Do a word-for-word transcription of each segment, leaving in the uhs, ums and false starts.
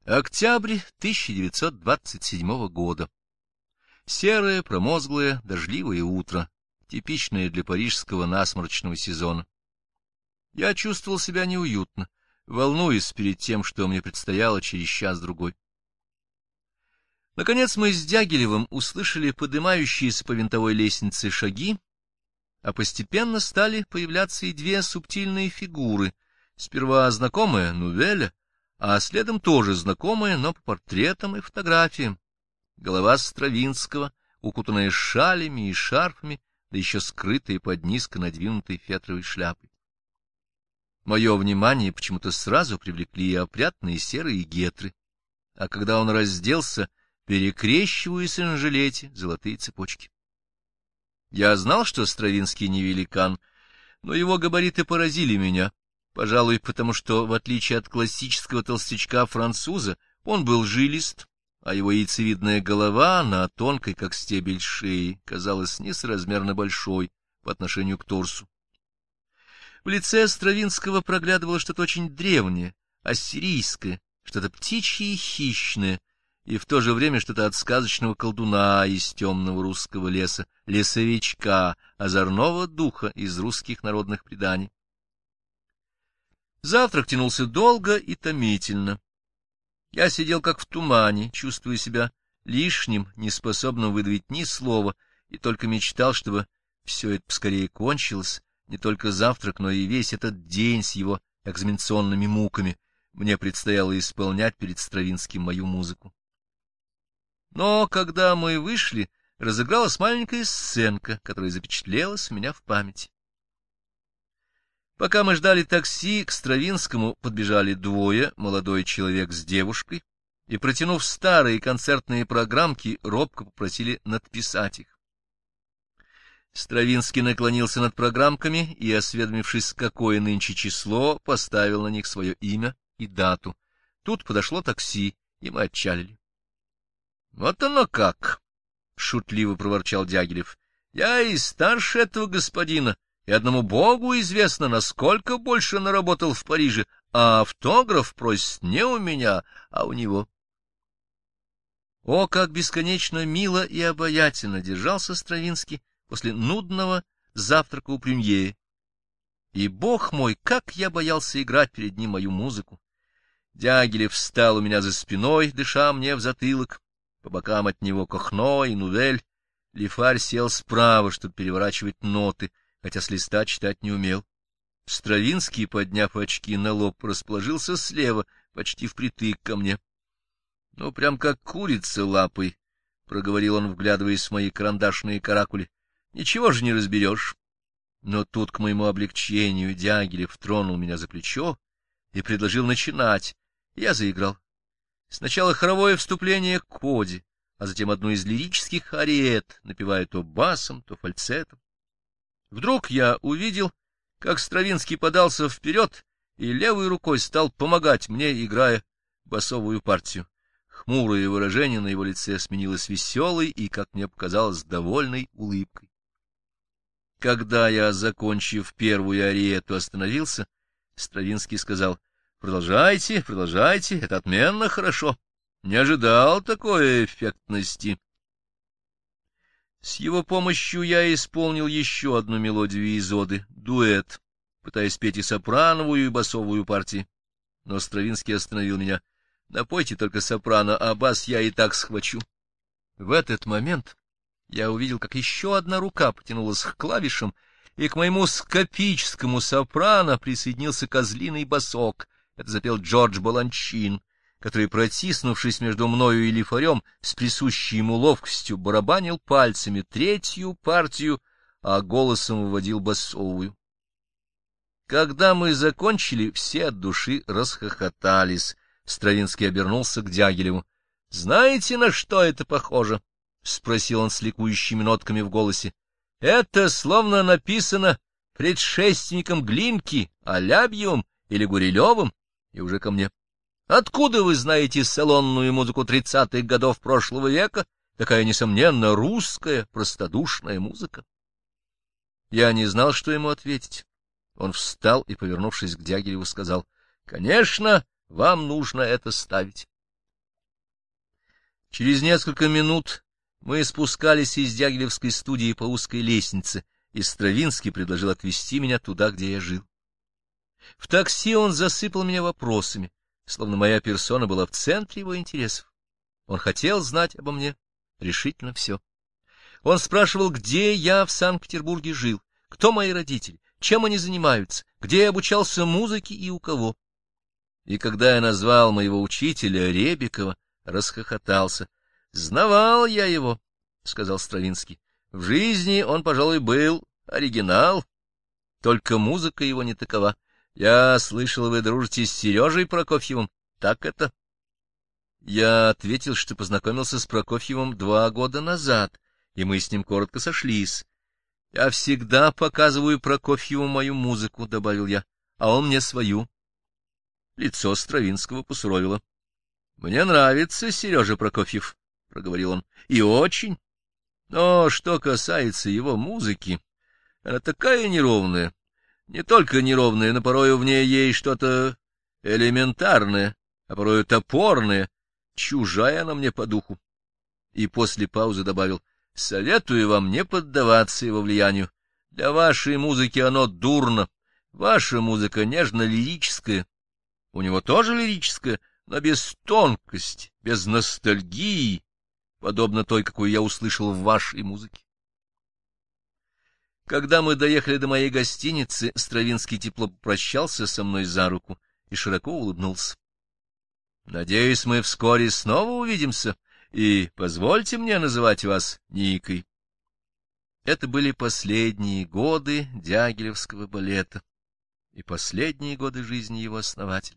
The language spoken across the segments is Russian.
Октябрь тысяча девятьсот двадцать седьмого года. Серое, промозглое, дождливое утро, типичное для парижского насморчного сезона. Я чувствовал себя неуютно, волнуясь перед тем, что мне предстояло через час-другой. Наконец мы с Дягилевым услышали поднимающиеся по винтовой лестнице шаги, а постепенно стали появляться и две субтильные фигуры, сперва знакомая Нувеля, а следом тоже знакомая, но по портретам и фотографиям. Голова Стравинского, укутанная шалями и шарфами, да еще скрытая под низко надвинутой фетровой шляпой. Мое внимание почему-то сразу привлекли опрятные серые гетры, а когда он разделся, перекрещиваясь на жилете золотые цепочки. Я знал, что Стравинский не великан, но его габариты поразили меня, пожалуй, потому что, в отличие от классического толстячка-француза, он был жилист, а его яйцевидная голова на тонкой, как стебель шеи, казалась несоразмерно большой по отношению к торсу. В лице Стравинского проглядывало что-то очень древнее, ассирийское, что-то птичье и хищное, и в то же время что-то от сказочного колдуна из темного русского леса, лесовичка, озорного духа из русских народных преданий. Завтрак тянулся долго и томительно. Я сидел как в тумане, чувствуя себя лишним, неспособным выдавить ни слова, и только мечтал, чтобы все это поскорее кончилось, не только завтрак, но и весь этот день с его экзаменационными муками. Мне предстояло исполнять перед Стравинским мою музыку. Но когда мы вышли, разыгралась маленькая сценка, которая запечатлелась у меня в памяти. Пока мы ждали такси, к Стравинскому подбежали двое, молодой человек с девушкой, и, протянув старые концертные программки, робко попросили надписать их. Стравинский наклонился над программками и, осведомившись, какое нынче число, поставил на них свое имя и дату. Тут подошло такси, и мы отчалили. — Вот оно как! — шутливо проворчал Дягилев. — Я и старше этого господина, и одному богу известно, насколько больше наработал в Париже, а автограф просит не у меня, а у него. О, как бесконечно мило и обаятельно держался Стравинский после нудного завтрака у Прюмье. И, бог мой, как я боялся играть перед ним мою музыку! Дягилев встал у меня за спиной, дыша мне в затылок, по бокам от него Кохно и Нувель. Лифарь сел справа, чтобы переворачивать ноты, хотя с листа читать не умел. Стравинский, подняв очки на лоб, расположился слева, почти впритык ко мне. — Ну, прям как курица лапой, — проговорил он, вглядываясь в мои карандашные каракули. — Ничего же не разберешь. Но тут, к моему облегчению, Дягилев тронул меня за плечо и предложил начинать. Я заиграл. Сначала хоровое вступление к коде, а затем одну из лирических ариет, напевая то басом, то фальцетом. Вдруг я увидел, как Стравинский подался вперед и левой рукой стал помогать мне, играя басовую партию. Хмурое выражение на его лице сменилось веселой и, как мне показалось, довольной улыбкой. Когда я, закончив первую ариету, остановился, Стравинский сказал: — Продолжайте, продолжайте, это отменно хорошо. Не ожидал такой эффектности. С его помощью я исполнил еще одну мелодию из оды — дуэт, пытаясь петь и сопрановую, и басовую партии. Но Стравинский остановил меня. — Напойте только сопрано, а бас я и так схвачу. В этот момент я увидел, как еще одна рука потянулась к клавишам, и к моему скопическому сопрано присоединился козлиный басок. Это запел Джордж Баланчин, который, протиснувшись между мною и Лифарем, с присущей ему ловкостью барабанил пальцами третью партию, а голосом выводил басовую. Когда мы закончили, все от души расхохотались. Стравинский обернулся к Дягилеву. — Знаете, на что это похоже? — спросил он с ликующими нотками в голосе. — Это словно написано предшественником Глинки, Алябьевым или Гурилевым, и уже ко мне. Откуда вы знаете салонную музыку тридцатых годов прошлого века? Такая, несомненно, русская, простодушная музыка. Я не знал, что ему ответить. Он встал и, повернувшись к Дягилеву, сказал: — Конечно, вам нужно это ставить. Через несколько минут мы спускались из Дягилевской студии по узкой лестнице, и Стравинский предложил отвезти меня туда, где я жил. В такси он засыпал меня вопросами, словно моя персона была в центре его интересов. Он хотел знать обо мне решительно все. Он спрашивал, где я в Санкт-Петербурге жил, кто мои родители, чем они занимаются, где я обучался музыке и у кого. И когда я назвал моего учителя Ребекова, расхохотался. — Знавал я его, — сказал Стравинский. — В жизни он, пожалуй, был оригинал, только музыка его не такова. Я слышал, вы дружите с Сережей Прокофьевым. Так это? Я ответил, что познакомился с Прокофьевым два года назад, и мы с ним коротко сошлись. — Я всегда показываю Прокофьеву мою музыку, — добавил я, — а он мне свою. Лицо Стравинского посуровило. — Мне нравится Сережа Прокофьев, — проговорил он, — и очень. Но что касается его музыки, она такая неровная, не только неровная, но порою в ней есть что-то элементарное, а порою топорное, чужая она мне по духу. И после паузы добавил: — Советую вам не поддаваться его влиянию. Для вашей музыки оно дурно. Ваша музыка нежно-лирическая. У него тоже лирическая, но без тонкости, без ностальгии, подобно той, какую я услышал в вашей музыке. Когда мы доехали до моей гостиницы, Стравинский тепло попрощался со мной за руку и широко улыбнулся. — Надеюсь, мы вскоре снова увидимся, и позвольте мне называть вас Никой. Это были последние годы Дягилевского балета и последние годы жизни его основателя.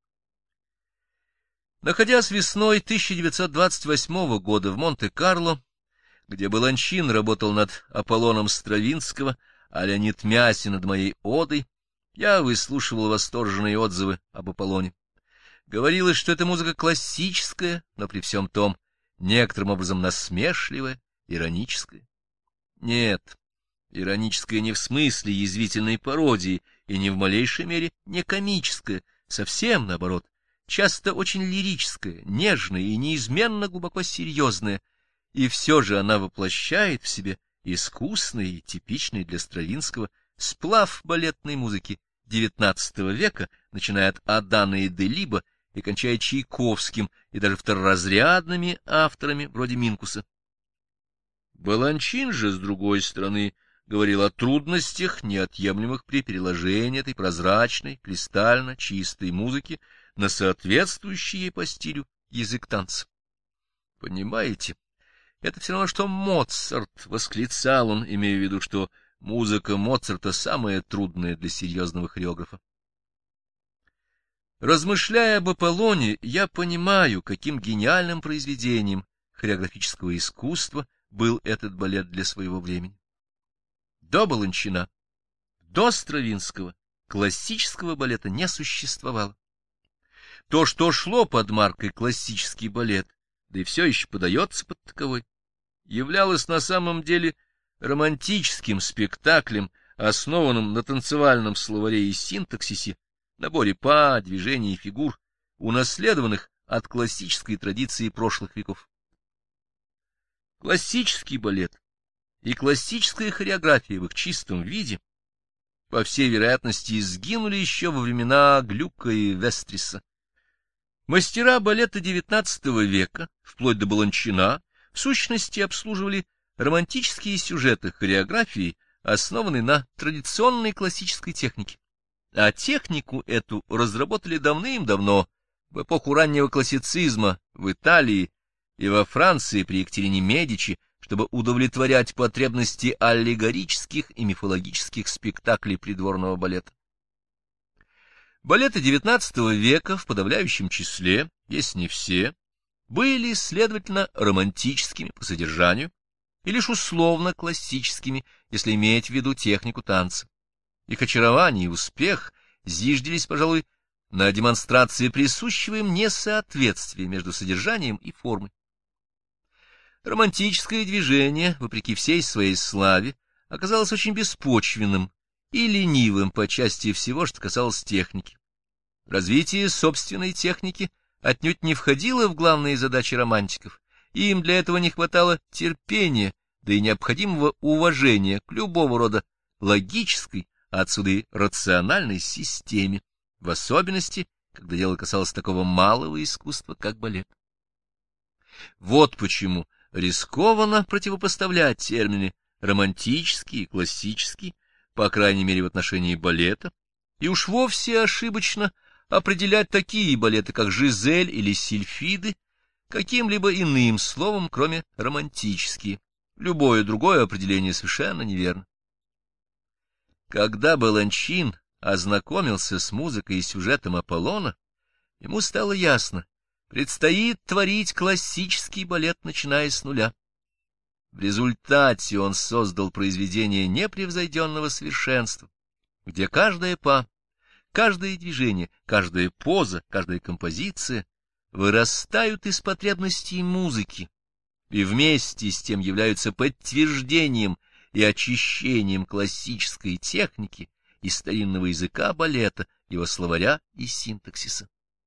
Находясь весной тысяча девятьсот двадцать восьмого года в Монте-Карло, где Баланчин работал над Аполлоном Стравинского, а Леонид Мясин над моей одой, я выслушивал восторженные отзывы об Аполлоне. Говорилось, что это музыка классическая, но при всем том некоторым образом насмешливая, ироническая. Нет, ироническая не в смысле язвительной пародии и не в малейшей мере не комическая, совсем наоборот. Часто очень лирическая, нежная и неизменно глубоко серьезная, и все же она воплощает в себе искусный и типичный для Стравинского сплав балетной музыки девятнадцатого века, начиная от Адана и Делиба и кончая Чайковским и даже второразрядными авторами вроде Минкуса. Баланчин же, с другой стороны, говорил о трудностях, неотъемлемых при переложении этой прозрачной, кристально чистой музыки на соответствующий ей по стилю язык танца. Понимаете, это все равно, что Моцарт, — восклицал он, имея в виду, что музыка Моцарта самая трудная для серьезного хореографа. Размышляя об Аполлоне, я понимаю, каким гениальным произведением хореографического искусства был этот балет для своего времени. До Баланчина, до Стравинского классического балета не существовало. То, что шло под маркой классический балет, да и все еще подается под таковой, являлось на самом деле романтическим спектаклем, основанным на танцевальном словаре и синтаксисе, наборе па, движений и фигур, унаследованных от классической традиции прошлых веков. Классический балет и классическая хореография в их чистом виде, по всей вероятности, сгинули еще во времена Глюка и Вестриса. Мастера балета девятнадцатого века, вплоть до Баланчина, в сущности обслуживали романтические сюжеты хореографии, основанные на традиционной классической технике. А технику эту разработали давным-давно, в эпоху раннего классицизма, в Италии и во Франции при Екатерине Медичи, чтобы удовлетворять потребности аллегорических и мифологических спектаклей придворного балета. Балеты девятнадцатого века в подавляющем числе, если не все, были, следовательно, романтическими по содержанию и лишь условно классическими, если иметь в виду технику танца. Их очарование и успех зиждились, пожалуй, на демонстрации присущего им несоответствия между содержанием и формой. Романтическое движение, вопреки всей своей славе, оказалось очень беспочвенным и ленивым по части всего, что касалось техники. Развитие собственной техники отнюдь не входило в главные задачи романтиков, Им для этого не хватало терпения, да и необходимого уважения к любого рода логической, а отсюда и рациональной системе, в особенности, когда дело касалось такого малого искусства, как балет. Вот почему рискованно противопоставлять термины романтический и классический, по крайней мере в отношении балета, и уж вовсе ошибочно определять такие балеты, как Жизель или Сильфиды, каким-либо иным словом, кроме романтические. Любое другое определение совершенно неверно. Когда Баланчин ознакомился с музыкой и сюжетом Аполлона, ему стало ясно, предстоит творить классический балет, начиная с нуля. В результате он создал произведение непревзойденного совершенства, где каждая па, каждое движение, каждая поза, каждая композиция вырастают из потребностей музыки и вместе с тем являются подтверждением и очищением классической техники и старинного языка балета, его словаря и синтаксиса.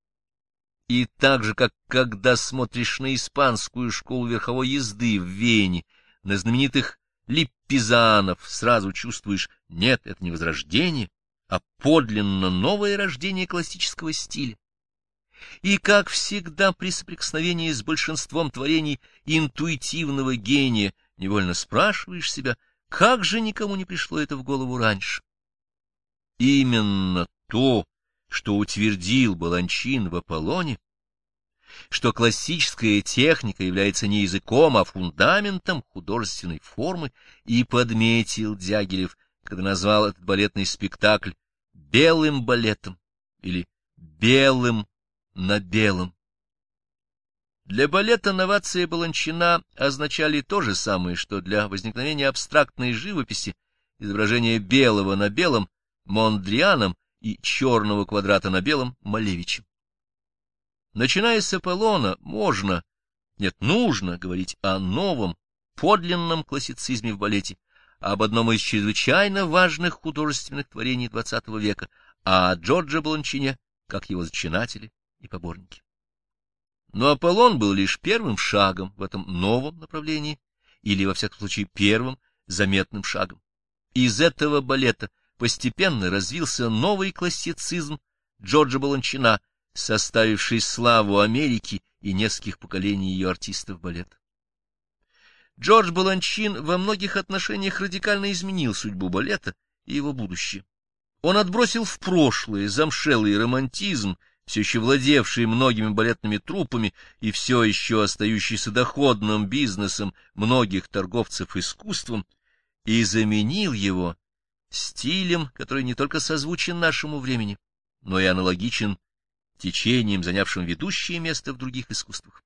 И так же, как когда смотришь на испанскую школу верховой езды в Вене, на знаменитых липпизанов, сразу чувствуешь, нет, это не возрождение, а подлинно новое рождение классического стиля. И, как всегда, при соприкосновении с большинством творений интуитивного гения невольно спрашиваешь себя, как же никому не пришло это в голову раньше? Именно то, что утвердил Баланчин в Аполлоне, что классическая техника является не языком, а фундаментом художественной формы, и подметил Дягилев, когда назвал этот балетный спектакль «белым балетом» или «белым на белом». Для балета новации Баланчина означали то же самое, что для возникновения абстрактной живописи изображение белого на белом Мондрианом и черного квадрата на белом Малевичем. Начиная с Аполлона, можно, нет, нужно говорить о новом, подлинном классицизме в балете, об одном из чрезвычайно важных художественных творений двадцатого века, о Джордже Баланчине, как его зачинателе и поборнике. Но Аполлон был лишь первым шагом в этом новом направлении, или, во всяком случае, первым заметным шагом. Из этого балета постепенно развился новый классицизм Джорджа Баланчина, составивший славу Америки и нескольких поколений ее артистов балета. Джордж Баланчин во многих отношениях радикально изменил судьбу балета и его будущее. Он отбросил в прошлое замшелый романтизм, все еще владевший многими балетными труппами и все еще остающийся доходным бизнесом многих торговцев искусством, и заменил его стилем, который не только созвучен нашему времени, но и аналогичен течением, занявшим ведущее место в других искусствах.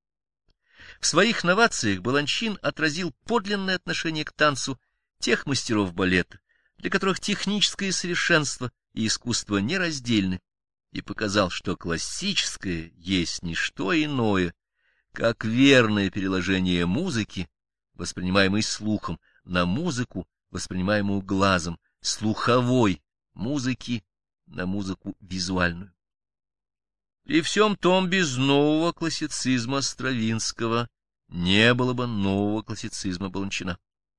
В своих новациях Баланчин отразил подлинное отношение к танцу тех мастеров балета, для которых техническое совершенство и искусство нераздельны, и показал, что классическое есть не что иное, как верное переложение музыки, воспринимаемой слухом, на музыку, воспринимаемую глазом, слуховой музыки на музыку визуальную. При всем том, без нового классицизма Стравинского не было бы нового классицизма Баланчина.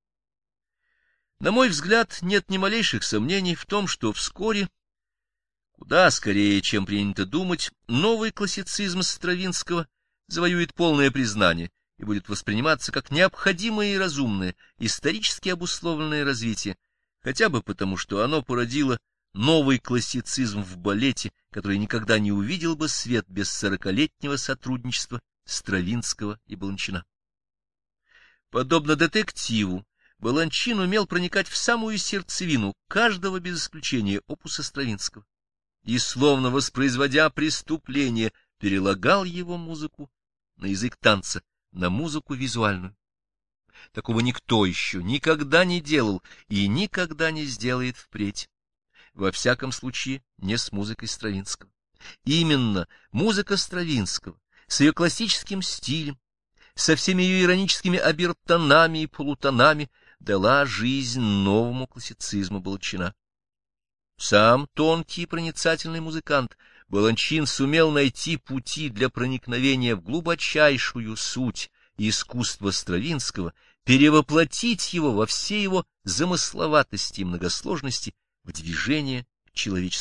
На мой взгляд, нет ни малейших сомнений в том, что вскоре, куда скорее, чем принято думать, новый классицизм Стравинского завоюет полное признание и будет восприниматься как необходимое и разумное, исторически обусловленное развитие, хотя бы потому, что оно породило новый классицизм в балете, который никогда не увидел бы свет без сорокалетнего сотрудничества Стравинского и Баланчина. Подобно детективу, Баланчин умел проникать в самую сердцевину каждого без исключения опуса Стравинского и, словно воспроизводя преступление, перелагал его музыку на язык танца, на музыку визуальную. Такого никто еще никогда не делал и никогда не сделает впредь. Во всяком случае, не с музыкой Стравинского. Именно музыка Стравинского, с ее классическим стилем, со всеми ее ироническими обертонами и полутонами, дала жизнь новому классицизму Баланчина. Сам тонкий и проницательный музыкант Баланчин сумел найти пути для проникновения в глубочайшую суть искусство Стравинского перевоплотить его во все его замысловатости и многосложности в движение человеческого